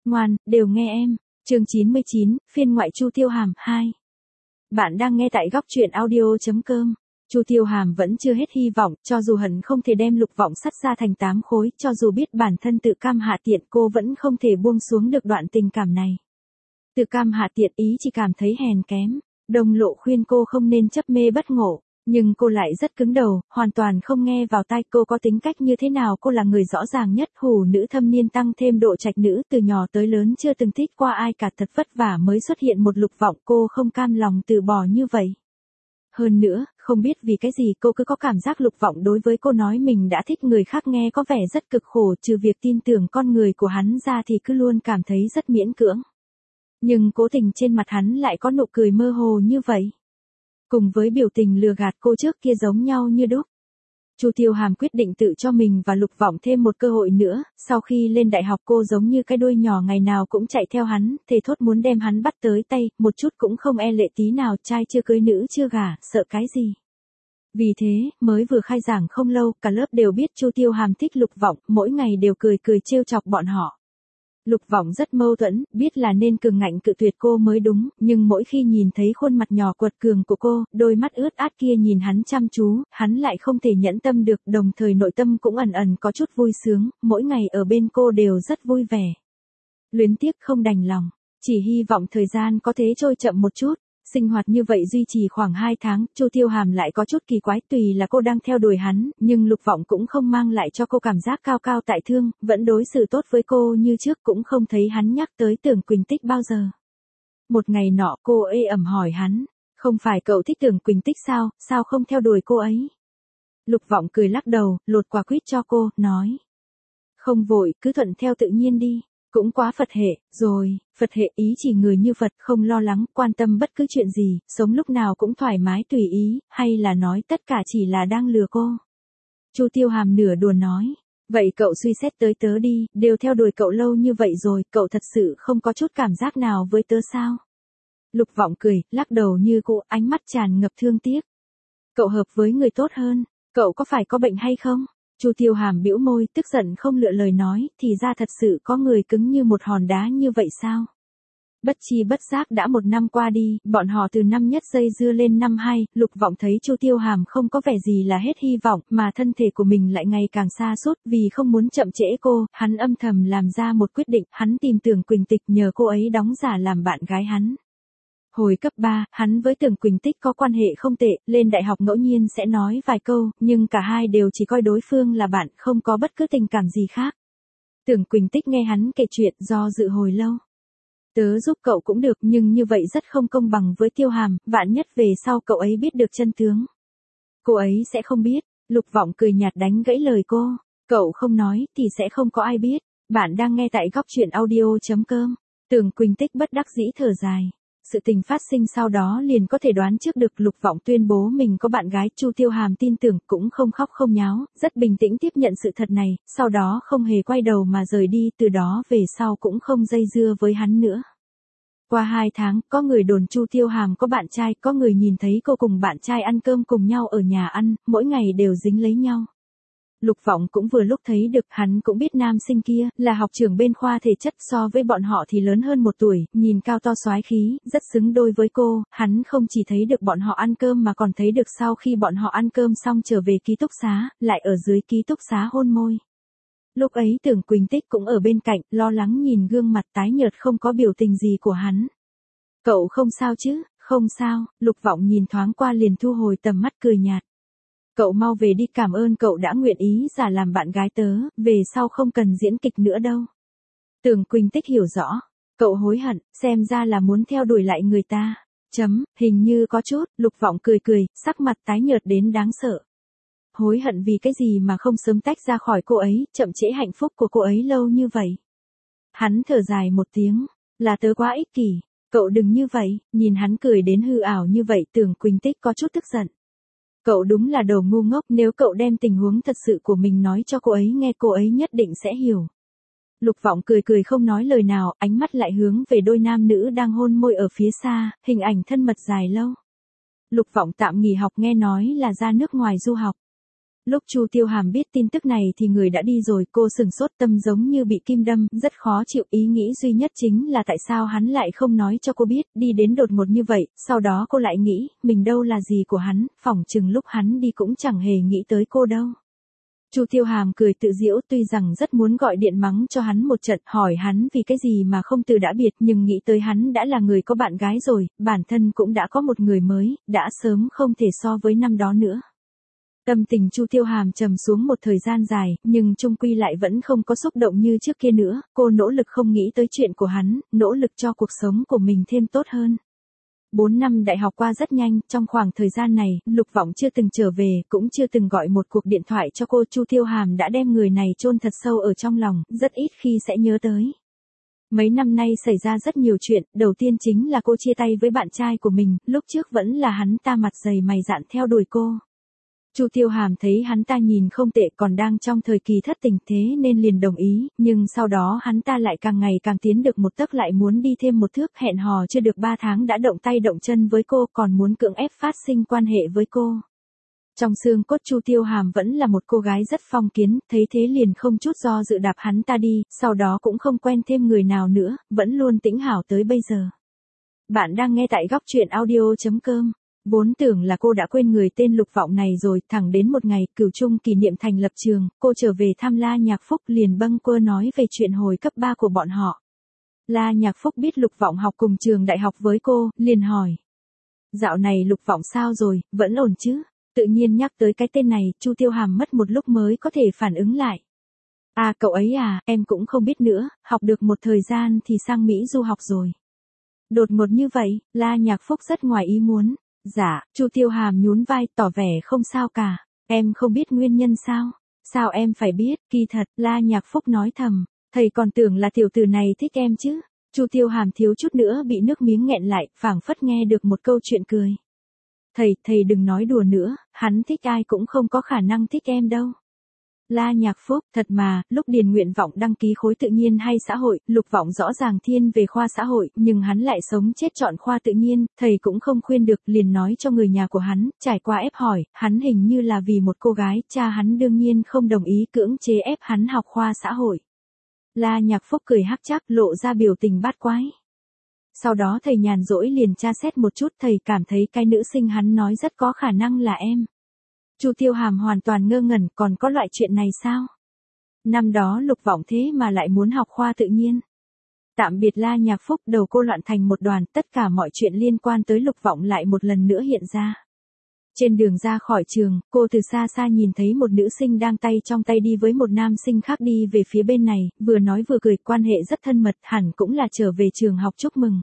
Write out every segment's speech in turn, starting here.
ngoan, đều nghe em. Chương 99, phiên ngoại Chu Tiêu Hàm 2. Bạn đang nghe tại góc truyện audio.com. Chu Tiêu Hàm vẫn chưa hết hy vọng, cho dù hận không thể đem Lục Vọng sắt ra thành 8 khối, cho dù biết bản thân tự cam hạ tiện, cô vẫn không thể buông xuống được đoạn tình cảm này. Tự cam hạ tiện ý chỉ cảm thấy hèn kém. Đồng Lộ khuyên cô không nên chấp mê bất ngộ, nhưng cô lại rất cứng đầu, hoàn toàn không nghe vào tai. Cô có tính cách như thế nào, cô là người rõ ràng nhất, hủ nữ thâm niên tăng thêm độ trạch nữ, từ nhỏ tới lớn chưa từng thích qua ai cả, thật vất vả mới xuất hiện một Lục Vọng, cô không cam lòng từ bỏ như vậy. Hơn nữa, không biết vì cái gì cô cứ có cảm giác Lục Vọng đối với cô nói mình đã thích người khác nghe có vẻ rất cực khổ, trừ việc tin tưởng con người của hắn ra thì cứ luôn cảm thấy rất miễn cưỡng. Nhưng cố tình trên mặt hắn lại có nụ cười mơ hồ như vậy. Cùng với biểu tình lừa gạt cô trước kia giống nhau như đúc. Chu Tiêu Hàm quyết định tự cho mình và Lục Vọng thêm một cơ hội nữa, sau khi lên đại học cô giống như cái đuôi nhỏ ngày nào cũng chạy theo hắn, thề thốt muốn đem hắn bắt tới tay, một chút cũng không e lệ tí nào, trai chưa cưới nữ chưa gả, sợ cái gì. Vì thế, mới vừa khai giảng không lâu, cả lớp đều biết Chu Tiêu Hàm thích Lục Vọng, mỗi ngày đều cười cười trêu chọc bọn họ. Lục Vọng rất mâu thuẫn, biết là nên cường ngạnh cự tuyệt cô mới đúng, nhưng mỗi khi nhìn thấy khuôn mặt nhỏ quật cường của cô, đôi mắt ướt át kia nhìn hắn chăm chú, hắn lại không thể nhẫn tâm được, đồng thời nội tâm cũng ẩn ẩn có chút vui sướng, mỗi ngày ở bên cô đều rất vui vẻ. Luyến tiếc không đành lòng, chỉ hy vọng thời gian có thể trôi chậm một chút. Sinh hoạt như vậy duy trì khoảng 2 tháng, Chu Tiêu Hàm lại có chút kỳ quái, tùy là cô đang theo đuổi hắn, nhưng Lục Vọng cũng không mang lại cho cô cảm giác cao cao tại thượng, vẫn đối xử tốt với cô như trước, cũng không thấy hắn nhắc tới Tưởng Quỳnh Tích bao giờ. Một ngày nọ cô ê ẩm hỏi hắn, không phải cậu thích Tưởng Quỳnh Tích sao, sao không theo đuổi cô ấy? Lục Vọng cười lắc đầu, lột quả quýt cho cô, nói. Không vội, cứ thuận theo tự nhiên đi. Cũng quá Phật hệ, rồi, Phật hệ ý chỉ người như Phật, không lo lắng, quan tâm bất cứ chuyện gì, sống lúc nào cũng thoải mái tùy ý, hay là nói tất cả chỉ là đang lừa cô. Chu Tiêu Hàm nửa đùa nói, vậy cậu suy xét tới tớ đi, đều theo đuổi cậu lâu như vậy rồi, cậu thật sự không có chút cảm giác nào với tớ sao? Lục Vọng cười, lắc đầu như cô, ánh mắt tràn ngập thương tiếc. Cậu hợp với người tốt hơn, cậu có phải có bệnh hay không? Chu Tiêu Hàm bĩu môi, tức giận không lựa lời nói, thì ra thật sự có người cứng như một hòn đá như vậy sao? Bất chi bất giác đã 1 năm qua đi, bọn họ từ năm nhất dây dưa lên năm 2, Lục Vọng thấy Chu Tiêu Hàm không có vẻ gì là hết hy vọng, mà thân thể của mình lại ngày càng sa sút, vì không muốn chậm trễ cô, hắn âm thầm làm ra một quyết định, hắn tìm Tưởng Quỳnh Tịch nhờ cô ấy đóng giả làm bạn gái hắn. Hồi cấp 3, hắn với Tưởng Quỳnh Tích có quan hệ không tệ, lên đại học ngẫu nhiên sẽ nói vài câu, nhưng cả hai đều chỉ coi đối phương là bạn, không có bất cứ tình cảm gì khác. Tưởng Quỳnh Tích nghe hắn kể chuyện, do dự hồi lâu. Tớ giúp cậu cũng được, nhưng như vậy rất không công bằng với Tiêu Hàm, vạn nhất về sau cậu ấy biết được chân tướng. Cô ấy sẽ không biết. Lục Vọng cười nhạt đánh gãy lời cô. Cậu không nói, thì sẽ không có ai biết. Bạn đang nghe tại góc truyện audio.com. Tưởng Quỳnh Tích bất đắc dĩ thở dài. Sự tình phát sinh sau đó liền có thể đoán trước được. Lục Vọng tuyên bố mình có bạn gái, Chu Tiêu Hàm tin tưởng, cũng không khóc không nháo, rất bình tĩnh tiếp nhận sự thật này, sau đó không hề quay đầu mà rời đi, từ đó về sau cũng không dây dưa với hắn nữa. Qua 2 tháng, có người đồn Chu Tiêu Hàm có bạn trai, có người nhìn thấy cô cùng bạn trai ăn cơm cùng nhau ở nhà ăn, mỗi ngày đều dính lấy nhau. Lục Vọng cũng vừa lúc thấy được, hắn cũng biết nam sinh kia, là học trưởng bên khoa thể chất, so với bọn họ thì lớn hơn 1 tuổi, nhìn cao to soái khí, rất xứng đôi với cô, hắn không chỉ thấy được bọn họ ăn cơm mà còn thấy được sau khi bọn họ ăn cơm xong trở về ký túc xá, lại ở dưới ký túc xá hôn môi. Lúc ấy Tưởng Quỳnh Tích cũng ở bên cạnh, lo lắng nhìn gương mặt tái nhợt không có biểu tình gì của hắn. Cậu không sao chứ? Không sao, Lục Vọng nhìn thoáng qua liền thu hồi tầm mắt cười nhạt. Cậu mau về đi, cảm ơn cậu đã nguyện ý giả làm bạn gái tớ, về sau không cần diễn kịch nữa đâu. Tưởng Quỳnh Tích hiểu rõ. Cậu hối hận, xem ra là muốn theo đuổi lại người ta. Hình như có chút, Lục Vọng cười cười, sắc mặt tái nhợt đến đáng sợ. Hối hận vì cái gì mà không sớm tách ra khỏi cô ấy, chậm trễ hạnh phúc của cô ấy lâu như vậy. Hắn thở dài một tiếng, là tớ quá ích kỷ, cậu đừng như vậy, nhìn hắn cười đến hư ảo như vậy, Tưởng Quỳnh Tích có chút tức giận. Cậu đúng là đồ ngu ngốc, nếu cậu đem tình huống thật sự của mình nói cho cô ấy nghe, cô ấy nhất định sẽ hiểu. Lục Vọng cười cười không nói lời nào, ánh mắt lại hướng về đôi nam nữ đang hôn môi ở phía xa, hình ảnh thân mật dài lâu. Lục Vọng tạm nghỉ học, nghe nói là ra nước ngoài du học. Lúc Chu Tiêu Hàm biết tin tức này thì người đã đi rồi, cô sửng sốt, tâm giống như bị kim đâm, rất khó chịu, ý nghĩ duy nhất chính là tại sao hắn lại không nói cho cô biết, đi đến đột ngột như vậy, sau đó cô lại nghĩ, mình đâu là gì của hắn, phỏng chừng lúc hắn đi cũng chẳng hề nghĩ tới cô đâu. Chu Tiêu Hàm cười tự giễu, tuy rằng rất muốn gọi điện mắng cho hắn một trận, hỏi hắn vì cái gì mà không từ đã biệt, nhưng nghĩ tới hắn đã là người có bạn gái rồi, bản thân cũng đã có một người mới, đã sớm không thể so với năm đó nữa. Tâm tình Chu Tiêu Hàm trầm xuống một thời gian dài, nhưng chung quy lại vẫn không có xúc động như trước kia nữa, cô nỗ lực không nghĩ tới chuyện của hắn, nỗ lực cho cuộc sống của mình thêm tốt hơn. 4 năm đại học qua rất nhanh, trong khoảng thời gian này, Lục Vọng chưa từng trở về, cũng chưa từng gọi một cuộc điện thoại cho cô, Chu Tiêu Hàm đã đem người này chôn thật sâu ở trong lòng, rất ít khi sẽ nhớ tới. Mấy năm nay xảy ra rất nhiều chuyện, đầu tiên chính là cô chia tay với bạn trai của mình, lúc trước vẫn là hắn ta mặt dày mày dạn theo đuổi cô. Chu Tiêu Hàm thấy hắn ta nhìn không tệ, còn đang trong thời kỳ thất tình, thế nên liền đồng ý, nhưng sau đó hắn ta lại càng ngày càng tiến được một tấc, lại muốn đi thêm một thước, hẹn hò chưa được 3 tháng đã động tay động chân với cô, còn muốn cưỡng ép phát sinh quan hệ với cô. Trong xương cốt Chu Tiêu Hàm vẫn là một cô gái rất phong kiến, thấy thế liền không chút do dự đạp hắn ta đi, sau đó cũng không quen thêm người nào nữa, vẫn luôn tĩnh hảo tới bây giờ. Bạn đang nghe tại góc truyện audio.com. Vốn tưởng là cô đã quên người tên Lục Vọng này rồi, thẳng đến một ngày, Cửu Trung kỷ niệm thành lập trường, cô trở về thăm La Nhạc Phúc liền bâng quơ nói về chuyện hồi cấp 3 của bọn họ. La Nhạc Phúc biết Lục Vọng học cùng trường đại học với cô, liền hỏi. Dạo này Lục Vọng sao rồi, vẫn ổn chứ? Tự nhiên nhắc tới cái tên này, Chu Tiêu Hàm mất một lúc mới có thể phản ứng lại. À cậu ấy à, em cũng không biết nữa, học được một thời gian thì sang Mỹ du học rồi. Đột ngột như vậy, La Nhạc Phúc rất ngoài ý muốn. Dạ, Chu Tiêu Hàm nhún vai tỏ vẻ không sao cả, em không biết nguyên nhân sao? Sao em phải biết, kỳ thật, La Nhạc Phúc nói thầm, thầy còn tưởng là tiểu tử này thích em chứ. Chu Tiêu Hàm thiếu chút nữa bị nước miếng nghẹn lại, phảng phất nghe được một câu chuyện cười. Thầy đừng nói đùa nữa, hắn thích ai cũng không có khả năng thích em đâu. La Nhạc Phúc, thật mà, lúc điền nguyện vọng đăng ký khối tự nhiên hay xã hội, Lục Vọng rõ ràng thiên về khoa xã hội, nhưng hắn lại sống chết chọn khoa tự nhiên, thầy cũng không khuyên được, liền nói cho người nhà của hắn, trải qua ép hỏi, hắn hình như là vì một cô gái, cha hắn đương nhiên không đồng ý, cưỡng chế ép hắn học khoa xã hội. La Nhạc Phúc cười hắc chắc, lộ ra biểu tình bát quái. Sau đó thầy nhàn rỗi liền tra xét một chút, thầy cảm thấy cái nữ sinh hắn nói rất có khả năng là em. Chu Tiêu Hàm hoàn toàn ngơ ngẩn, còn có loại chuyện này sao? Năm đó Lục Vọng thế mà lại muốn học khoa tự nhiên. Tạm biệt La Nhạc Phúc, đầu cô loạn thành một đoàn, tất cả mọi chuyện liên quan tới Lục Vọng lại một lần nữa hiện ra. Trên đường ra khỏi trường, cô từ xa xa nhìn thấy một nữ sinh đang tay trong tay đi với một nam sinh khác đi về phía bên này, vừa nói vừa cười, quan hệ rất thân mật, hẳn cũng là trở về trường học chúc mừng.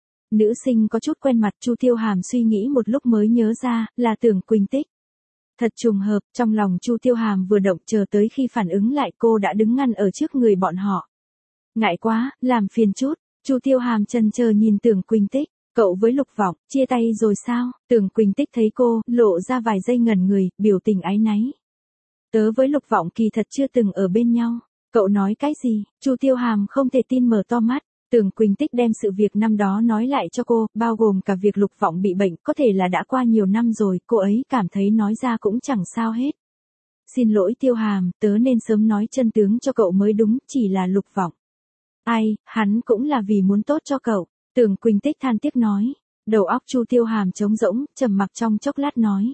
Nữ sinh có chút quen mặt, Chu Tiêu Hàm suy nghĩ một lúc mới nhớ ra, là Tưởng Quỳnh Tích. Thật trùng hợp, trong lòng Chu Tiêu Hàm vừa động, chờ tới khi phản ứng lại cô đã đứng ngăn ở trước người bọn họ. Ngại quá, làm phiền chút, Chu Tiêu Hàm chần chờ nhìn Tưởng Quỳnh Tích, cậu với Lục Vọng, chia tay rồi sao? Tưởng Quỳnh Tích thấy cô, lộ ra vài giây ngẩn người, biểu tình áy náy. Tớ với Lục Vọng kỳ thật chưa từng ở bên nhau, cậu nói cái gì? Chu Tiêu Hàm không thể tin mở to mắt. Tưởng Quỳnh Tích đem sự việc năm đó nói lại cho cô, bao gồm cả việc Lục Vọng bị bệnh, có thể là đã qua nhiều năm rồi, cô ấy cảm thấy nói ra cũng chẳng sao hết. Xin lỗi Tiêu Hàm, tớ nên sớm nói chân tướng cho cậu mới đúng, chỉ là Lục Vọng. Ai, hắn cũng là vì muốn tốt cho cậu, Tưởng Quỳnh Tích than tiếc nói. Đầu óc Chu Tiêu Hàm trống rỗng, trầm mặc trong chốc lát nói.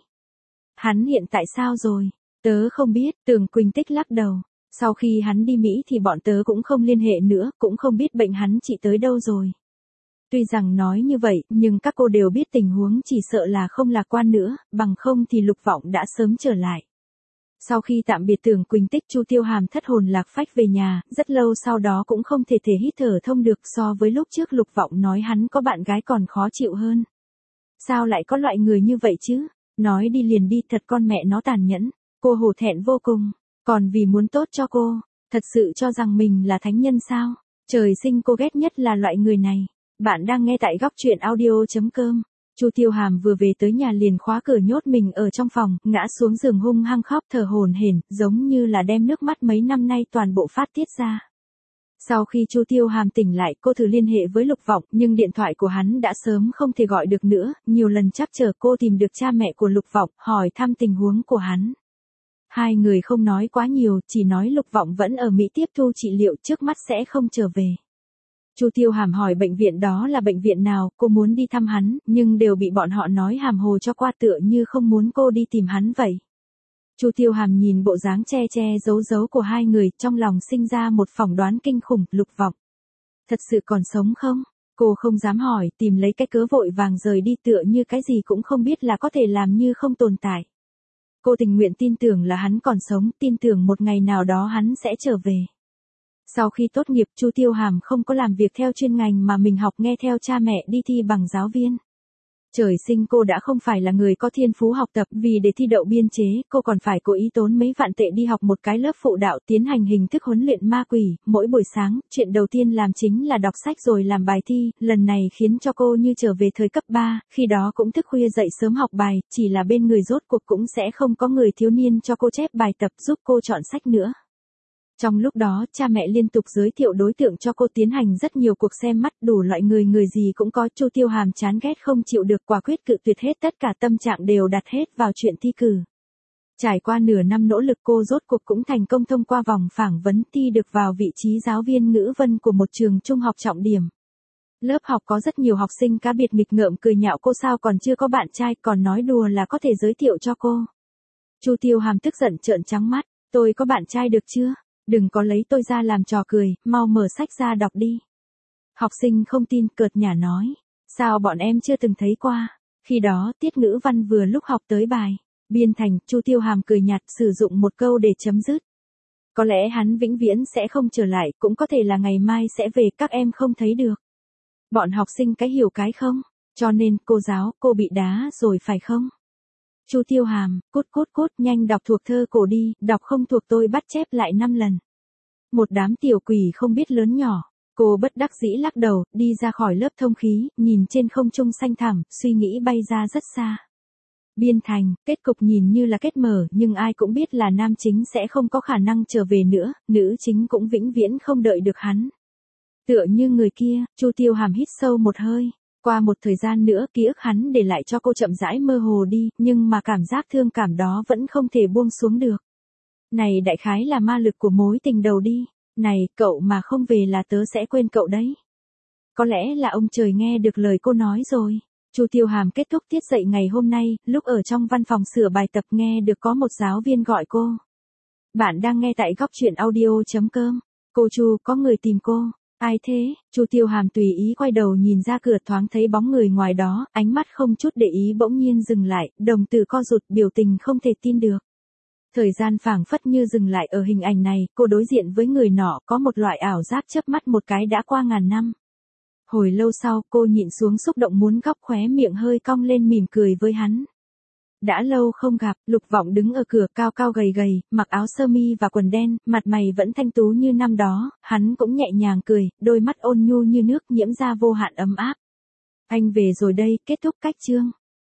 Hắn hiện tại sao rồi? Tớ không biết, Tưởng Quỳnh Tích lắc đầu. Sau khi hắn đi Mỹ thì bọn tớ cũng không liên hệ nữa, cũng không biết bệnh hắn trị tới đâu rồi. Tuy rằng nói như vậy, nhưng các cô đều biết tình huống chỉ sợ là không lạc quan nữa, bằng không thì Lục Vọng đã sớm trở lại. Sau khi tạm biệt Tưởng Quỳnh Tích, Chu Tiêu Hàm thất hồn lạc phách về nhà, rất lâu sau đó cũng không thể hít thở thông được, so với lúc trước Lục Vọng nói hắn có bạn gái còn khó chịu hơn. Sao lại có loại người như vậy chứ? Nói đi liền đi, thật con mẹ nó tàn nhẫn. Cô hổ thẹn vô cùng. Còn vì muốn tốt cho cô, thật sự cho rằng mình là thánh nhân sao? Trời sinh cô ghét nhất là loại người này. Bạn đang nghe tại góc truyện audio.com. Chu Tiêu Hàm vừa về tới nhà liền khóa cửa nhốt mình ở trong phòng, ngã xuống giường hung hăng khóc thở hổn hển, giống như là đem nước mắt mấy năm nay toàn bộ phát tiết ra. Sau khi Chu Tiêu Hàm tỉnh lại, cô thử liên hệ với Lục Vọng, nhưng điện thoại của hắn đã sớm không thể gọi được nữa, nhiều lần trắc trở cô tìm được cha mẹ của Lục Vọng, hỏi thăm tình huống của hắn. Hai người không nói quá nhiều, chỉ nói Lục Vọng vẫn ở Mỹ tiếp thu trị liệu, trước mắt sẽ không trở về. Chu Tiêu Hàm hỏi bệnh viện đó là bệnh viện nào, cô muốn đi thăm hắn, nhưng đều bị bọn họ nói hàm hồ cho qua, tựa như không muốn cô đi tìm hắn vậy. Chu Tiêu Hàm nhìn bộ dáng che che giấu giấu của hai người, trong lòng sinh ra một phỏng đoán kinh khủng. Lục Vọng thật sự còn sống không? Cô không dám hỏi, tìm lấy cái cớ vội vàng rời đi, tựa như cái gì cũng không biết là có thể làm như không tồn tại. Cô tình nguyện tin tưởng là hắn còn sống, tin tưởng một ngày nào đó hắn sẽ trở về. Sau khi tốt nghiệp, Chu Tiêu Hàm không có làm việc theo chuyên ngành mà mình học, nghe theo cha mẹ đi thi bằng giáo viên. Trời sinh cô đã không phải là người có thiên phú học tập, vì để thi đậu biên chế, cô còn phải cố ý tốn mấy vạn tệ đi học một cái lớp phụ đạo, tiến hành hình thức huấn luyện ma quỷ. Mỗi buổi sáng, chuyện đầu tiên làm chính là đọc sách rồi làm bài thi, lần này khiến cho cô như trở về thời cấp 3, khi đó cũng thức khuya dậy sớm học bài, chỉ là bên người rốt cuộc cũng sẽ không có người thiếu niên cho cô chép bài tập, giúp cô chọn sách nữa. Trong lúc đó, cha mẹ liên tục giới thiệu đối tượng cho cô, tiến hành rất nhiều cuộc xem mắt, đủ loại người gì cũng có. Chu Tiêu Hàm chán ghét không chịu được, quả quyết cự tuyệt hết, tất cả tâm trạng đều đặt hết vào chuyện thi cử. Trải qua nửa năm nỗ lực, cô rốt cuộc cũng thành công thông qua vòng phỏng vấn, thi được vào vị trí giáo viên ngữ văn của một trường trung học trọng điểm. Lớp học có rất nhiều học sinh cá biệt nghịch ngợm cười nhạo cô sao còn chưa có bạn trai, còn nói đùa là có thể giới thiệu cho cô. Chu Tiêu Hàm tức giận trợn trắng mắt, tôi có bạn trai được chưa? Đừng có lấy tôi ra làm trò cười, mau mở sách ra đọc đi. Học sinh không tin, cợt nhả nói, sao bọn em chưa từng thấy qua. Khi đó, tiết ngữ văn vừa lúc học tới bài biên thành, Chu Tiêu Hàm cười nhạt, sử dụng một câu để chấm dứt. Có lẽ hắn vĩnh viễn sẽ không trở lại, cũng có thể là ngày mai sẽ về, các em không thấy được. Bọn học sinh cái hiểu cái không, cho nên cô giáo, cô bị đá rồi phải không? Chu Tiêu Hàm, cút, nhanh đọc thuộc thơ cổ đi, đọc không thuộc tôi bắt chép lại 5 lần. Một đám tiểu quỷ không biết lớn nhỏ, cô bất đắc dĩ lắc đầu, đi ra khỏi lớp thông khí, nhìn trên không trung xanh thẳm, suy nghĩ bay ra rất xa. Biên thành, kết cục nhìn như là kết mở, nhưng ai cũng biết là nam chính sẽ không có khả năng trở về nữa, nữ chính cũng vĩnh viễn không đợi được hắn. Tựa như người kia, Chu Tiêu Hàm hít sâu một hơi. Qua một thời gian nữa, ký ức hắn để lại cho cô chậm rãi mơ hồ đi, nhưng mà cảm giác thương cảm đó vẫn không thể buông xuống được. Này đại khái là ma lực của mối tình đầu đi. Này, cậu mà không về là tớ sẽ quên cậu đấy. Có lẽ là ông trời nghe được lời cô nói rồi. Chu Tiêu Hàm kết thúc tiết dạy ngày hôm nay, lúc ở trong văn phòng sửa bài tập nghe được có một giáo viên gọi cô. Bạn đang nghe tại góc truyện audio.com. Cô Chu, có người tìm cô. Ai thế? Chu Tiêu Hàm tùy ý quay đầu nhìn ra cửa, thoáng thấy bóng người ngoài đó, ánh mắt không chút để ý bỗng nhiên dừng lại, đồng tử co rụt, biểu tình không thể tin được. Thời gian phảng phất như dừng lại ở hình ảnh này, cô đối diện với người nọ, có một loại ảo giác chớp mắt một cái đã qua ngàn năm. Hồi lâu sau, cô nhịn xuống xúc động muốn góc, khóe miệng hơi cong lên mỉm cười với hắn. Đã lâu không gặp, Lục Vọng đứng ở cửa, cao cao gầy gầy, mặc áo sơ mi và quần đen, mặt mày vẫn thanh tú như năm đó, hắn cũng nhẹ nhàng cười, đôi mắt ôn nhu như nước, nhiễm ra vô hạn ấm áp. Anh về rồi đây, kết thúc cách chương.